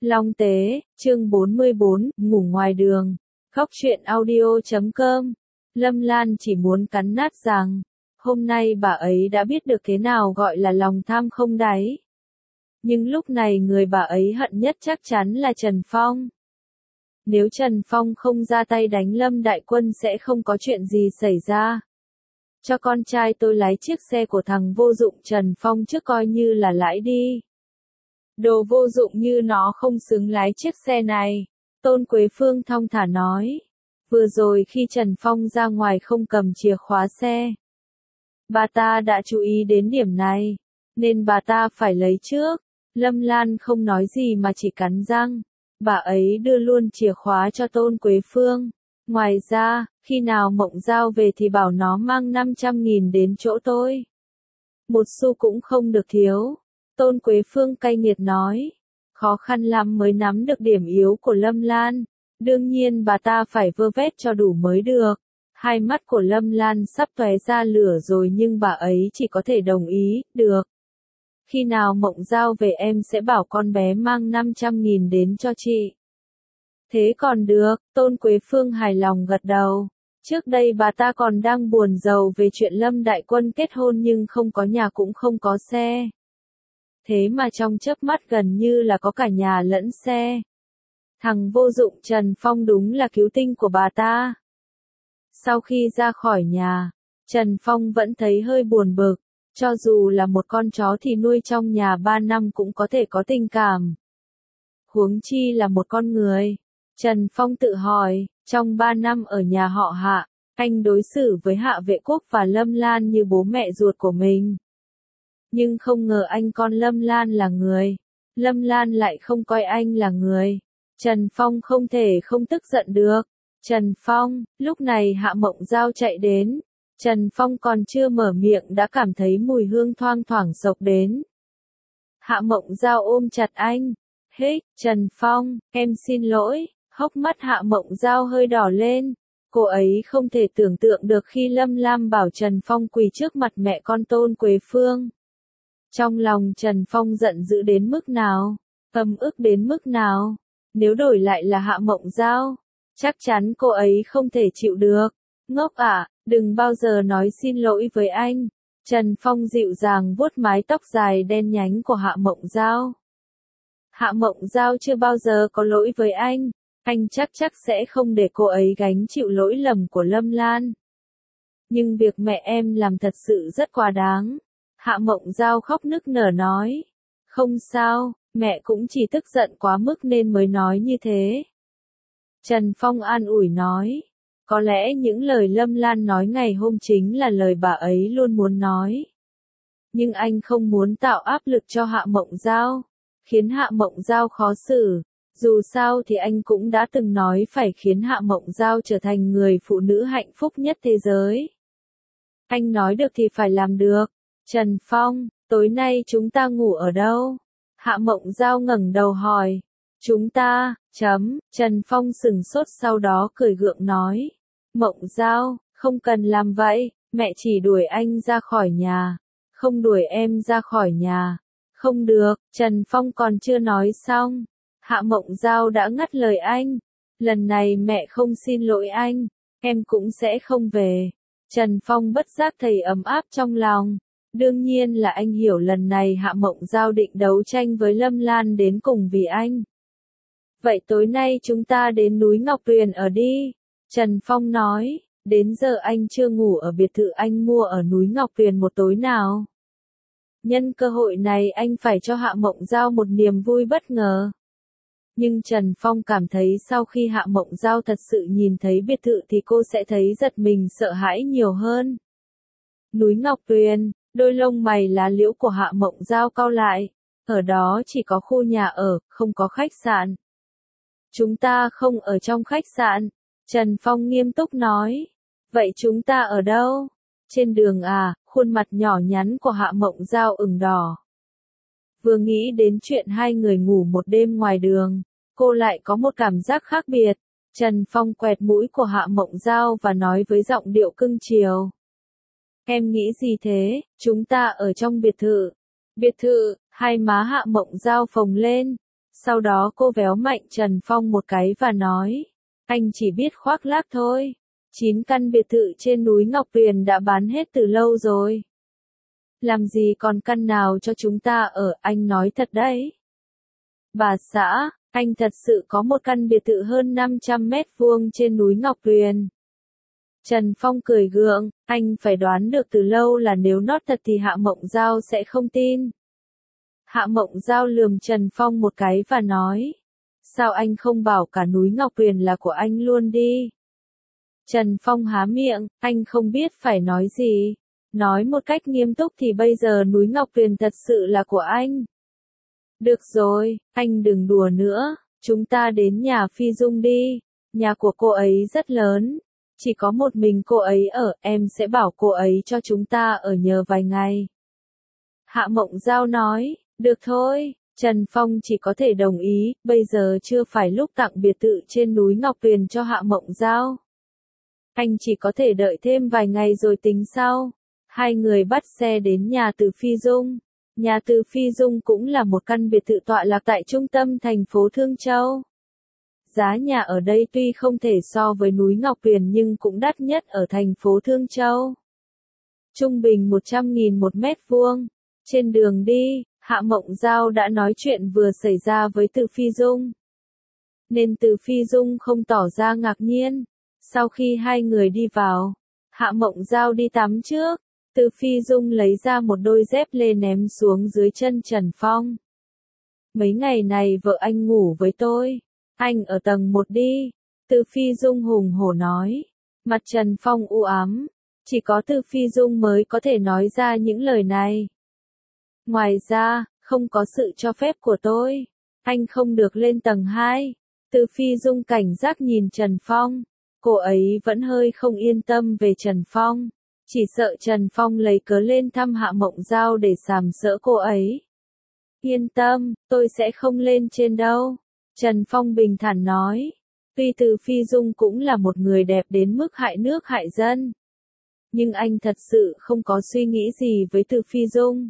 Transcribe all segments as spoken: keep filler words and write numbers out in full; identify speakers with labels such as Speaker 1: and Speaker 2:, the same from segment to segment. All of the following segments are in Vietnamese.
Speaker 1: Long Tế, chương bốn mươi bốn, ngủ ngoài đường. Khóc chuyện audio chấm com. Lâm Lan chỉ muốn cắn nát rằng, hôm nay bà ấy đã biết được thế nào gọi là lòng tham không đáy. Nhưng lúc này người bà ấy hận nhất chắc chắn là Trần Phong. Nếu Trần Phong không ra tay đánh Lâm Đại Quân sẽ không có chuyện gì xảy ra. Cho con trai tôi lái chiếc xe của thằng vô dụng Trần Phong trước coi như là lãi đi. Đồ vô dụng như nó không xứng lái chiếc xe này. Tôn Quế Phương thong thả nói. Vừa rồi khi Trần Phong ra ngoài không cầm chìa khóa xe. Bà ta đã chú ý đến điểm này. Nên bà ta phải lấy trước. Lâm Lan không nói gì mà chỉ cắn răng. Bà ấy đưa luôn chìa khóa cho Tôn Quế Phương. Ngoài ra, khi nào Mộng Giao về thì bảo nó mang năm trăm nghìn đến chỗ tôi. Một xu cũng không được thiếu. Tôn Quế Phương cay nghiệt nói. Khó khăn lắm mới nắm được điểm yếu của Lâm Lan. Đương nhiên bà ta phải vơ vét cho đủ mới được. Hai mắt của Lâm Lan sắp tóe ra lửa rồi nhưng bà ấy chỉ có thể đồng ý, được. Khi nào Mộng Giao về em sẽ bảo con bé mang năm trăm nghìn đến cho chị. Thế còn được, Tôn Quế Phương hài lòng gật đầu. Trước đây bà ta còn đang buồn rầu về chuyện Lâm Đại Quân kết hôn nhưng không có nhà cũng không có xe. Thế mà trong chớp mắt gần như là có cả nhà lẫn xe. Thằng vô dụng Trần Phong đúng là cứu tinh của bà ta. Sau khi ra khỏi nhà, Trần Phong vẫn thấy hơi buồn bực. Cho dù là một con chó thì nuôi trong nhà ba năm cũng có thể có tình cảm. Huống chi là một con người. Trần Phong tự hỏi, trong ba năm ở nhà họ Hạ, anh đối xử với Hạ Vệ Quốc và Lâm Lan như bố mẹ ruột của mình. Nhưng không ngờ anh con Lâm Lan là người. Lâm Lan lại không coi anh là người. Trần Phong không thể không tức giận được. Trần Phong, lúc này Hạ Mộng Giao chạy đến. Trần Phong còn chưa mở miệng đã cảm thấy mùi hương thoang thoảng xộc đến. Hạ Mộng Giao ôm chặt anh. Hết, Trần Phong, em xin lỗi. Hốc mắt Hạ Mộng Giao hơi đỏ lên. Cô ấy không thể tưởng tượng được khi Lâm Lam bảo Trần Phong quỳ trước mặt mẹ con Tôn Quế Phương. Trong lòng Trần Phong giận dữ đến mức nào, ấm ức đến mức nào. Nếu đổi lại là Hạ Mộng Giao, chắc chắn cô ấy không thể chịu được. Ngốc ạ, đừng bao giờ nói xin lỗi với anh. Trần Phong dịu dàng vuốt mái tóc dài đen nhánh của Hạ Mộng Giao. Hạ Mộng Giao chưa bao giờ có lỗi với anh. Anh chắc chắc sẽ không để cô ấy gánh chịu lỗi lầm của Lâm Lan. Nhưng việc mẹ em làm thật sự rất quá đáng. Hạ Mộng Giao khóc nức nở nói. Không sao, mẹ cũng chỉ tức giận quá mức nên mới nói như thế. Trần Phong an ủi nói. Có lẽ những lời Lâm Lan nói ngày hôm chính là lời bà ấy luôn muốn nói. Nhưng anh không muốn tạo áp lực cho Hạ Mộng Giao, khiến Hạ Mộng Giao khó xử. Dù sao thì anh cũng đã từng nói phải khiến Hạ Mộng Giao trở thành người phụ nữ hạnh phúc nhất thế giới. Anh nói được thì phải làm được. Trần Phong, tối nay chúng ta ngủ ở đâu? Hạ Mộng Giao ngẩng đầu hỏi. Chúng ta, chấm, Trần Phong sừng sốt sau đó cười gượng nói. Mộng Giao, không cần làm vậy, mẹ chỉ đuổi anh ra khỏi nhà, không đuổi em ra khỏi nhà. Không được, Trần Phong còn chưa nói xong. Hạ Mộng Giao đã ngắt lời anh. Lần này mẹ không xin lỗi anh, em cũng sẽ không về. Trần Phong bất giác thấy ấm áp trong lòng. Đương nhiên là anh hiểu lần này Hạ Mộng Giao định đấu tranh với Lâm Lan đến cùng vì anh. Vậy tối nay chúng ta đến núi Ngọc Tuyền ở đi. Trần Phong nói, đến giờ anh chưa ngủ ở biệt thự anh mua ở núi Ngọc Tuyền một tối nào. Nhân cơ hội này anh phải cho Hạ Mộng Giao một niềm vui bất ngờ. Nhưng Trần Phong cảm thấy sau khi Hạ Mộng Giao thật sự nhìn thấy biệt thự thì cô sẽ thấy giật mình sợ hãi nhiều hơn. Núi Ngọc Tuyền, đôi lông mày lá liễu của Hạ Mộng Giao cau lại. Ở đó chỉ có khu nhà ở, không có khách sạn. Chúng ta không ở trong khách sạn. Trần Phong nghiêm túc nói. Vậy chúng ta ở đâu? Trên đường à, khuôn mặt nhỏ nhắn của Hạ Mộng Giao ửng đỏ. Vừa nghĩ đến chuyện hai người ngủ một đêm ngoài đường, cô lại có một cảm giác khác biệt. Trần Phong quẹt mũi của Hạ Mộng Giao và nói với giọng điệu cưng chiều. Em nghĩ gì thế, chúng ta ở trong biệt thự. Biệt thự, hai má Hạ Mộng Giao phồng lên. Sau đó cô véo mạnh Trần Phong một cái và nói, anh chỉ biết khoác lác thôi. Chín căn biệt thự trên núi Ngọc Tuyền đã bán hết từ lâu rồi. Làm gì còn căn nào cho chúng ta ở, anh nói thật đấy. Bà xã, anh thật sự có một căn biệt thự hơn năm trăm mét vuông trên núi Ngọc Tuyền. Trần Phong cười gượng, anh phải đoán được từ lâu là nếu nót thật thì Hạ Mộng Giao sẽ không tin. Hạ Mộng Giao lườm Trần Phong một cái và nói, sao anh không bảo cả núi Ngọc Tuyền là của anh luôn đi. Trần Phong há miệng, anh không biết phải nói gì. Nói một cách nghiêm túc thì bây giờ núi Ngọc Tuyền thật sự là của anh. Được rồi, anh đừng đùa nữa, chúng ta đến nhà Phi Dung đi. Nhà của cô ấy rất lớn, chỉ có một mình cô ấy ở, em sẽ bảo cô ấy cho chúng ta ở nhờ vài ngày. Hạ Mộng Giao nói, được thôi, Trần Phong chỉ có thể đồng ý, bây giờ chưa phải lúc tặng biệt thự trên núi Ngọc Tuyền cho Hạ Mộng Giao. Anh chỉ có thể đợi thêm vài ngày rồi tính sau. Hai người bắt xe đến nhà Từ Phi Dung. Nhà Từ Phi Dung cũng là một căn biệt thự tọa lạc tại trung tâm thành phố Thương Châu. Giá nhà ở đây tuy không thể so với núi Ngọc Tuyền nhưng cũng đắt nhất ở thành phố Thương Châu. Trung bình một trăm nghìn một mét vuông. Trên đường đi, Hạ Mộng Giao đã nói chuyện vừa xảy ra với Từ Phi Dung. Nên Từ Phi Dung không tỏ ra ngạc nhiên. Sau khi hai người đi vào, Hạ Mộng Giao đi tắm trước. Từ Phi Dung lấy ra một đôi dép lê ném xuống dưới chân Trần Phong. Mấy ngày này vợ anh ngủ với tôi. Anh ở tầng một đi. Từ Phi Dung hùng hổ nói. Mặt Trần Phong u ám. Chỉ có Từ Phi Dung mới có thể nói ra những lời này. Ngoài ra, không có sự cho phép của tôi. Anh không được lên tầng hai. Từ Phi Dung cảnh giác nhìn Trần Phong. Cô ấy vẫn hơi không yên tâm về Trần Phong. Chỉ sợ Trần Phong lấy cớ lên thăm Hạ Mộng Giao để sàm sỡ cô ấy. Yên tâm, tôi sẽ không lên trên đâu. Trần Phong bình thản nói. Tuy Từ Phi Dung cũng là một người đẹp đến mức hại nước hại dân. Nhưng anh thật sự không có suy nghĩ gì với Từ Phi Dung.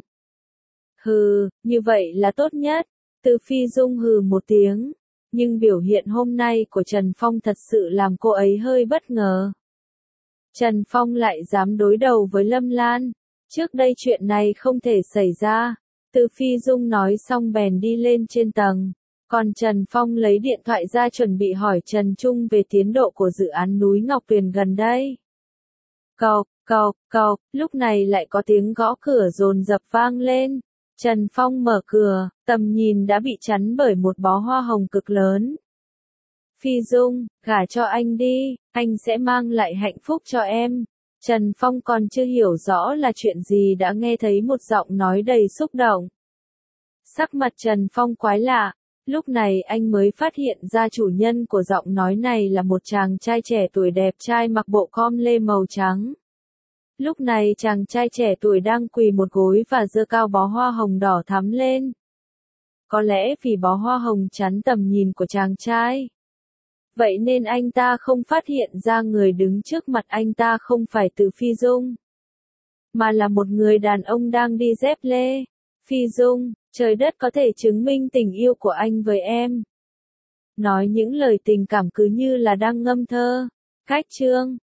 Speaker 1: Hừ, như vậy là tốt nhất. Từ Phi Dung hừ một tiếng. Nhưng biểu hiện hôm nay của Trần Phong thật sự làm cô ấy hơi bất ngờ. Trần Phong lại dám đối đầu với Lâm Lan. Trước đây chuyện này không thể xảy ra. Từ Phi Dung nói xong bèn đi lên trên tầng. Còn Trần Phong lấy điện thoại ra chuẩn bị hỏi Trần Trung về tiến độ của dự án núi Ngọc Tuyền gần đây. Cộc, cộc, cộc, lúc này lại có tiếng gõ cửa dồn dập vang lên. Trần Phong mở cửa, tầm nhìn đã bị chắn bởi một bó hoa hồng cực lớn. Phi Dung, gả cho anh đi, anh sẽ mang lại hạnh phúc cho em. Trần Phong còn chưa hiểu rõ là chuyện gì đã nghe thấy một giọng nói đầy xúc động. Sắc mặt Trần Phong quái lạ, lúc này anh mới phát hiện ra chủ nhân của giọng nói này là một chàng trai trẻ tuổi đẹp trai mặc bộ com lê màu trắng. Lúc này chàng trai trẻ tuổi đang quỳ một gối và giơ cao bó hoa hồng đỏ thắm lên. Có lẽ vì bó hoa hồng chắn tầm nhìn của chàng trai. Vậy nên anh ta không phát hiện ra người đứng trước mặt anh ta không phải Từ Phi Dung. Mà là một người đàn ông đang đi dép lê. Phi Dung, trời đất có thể chứng minh tình yêu của anh với em. Nói những lời tình cảm cứ như là đang ngâm thơ. Cách chương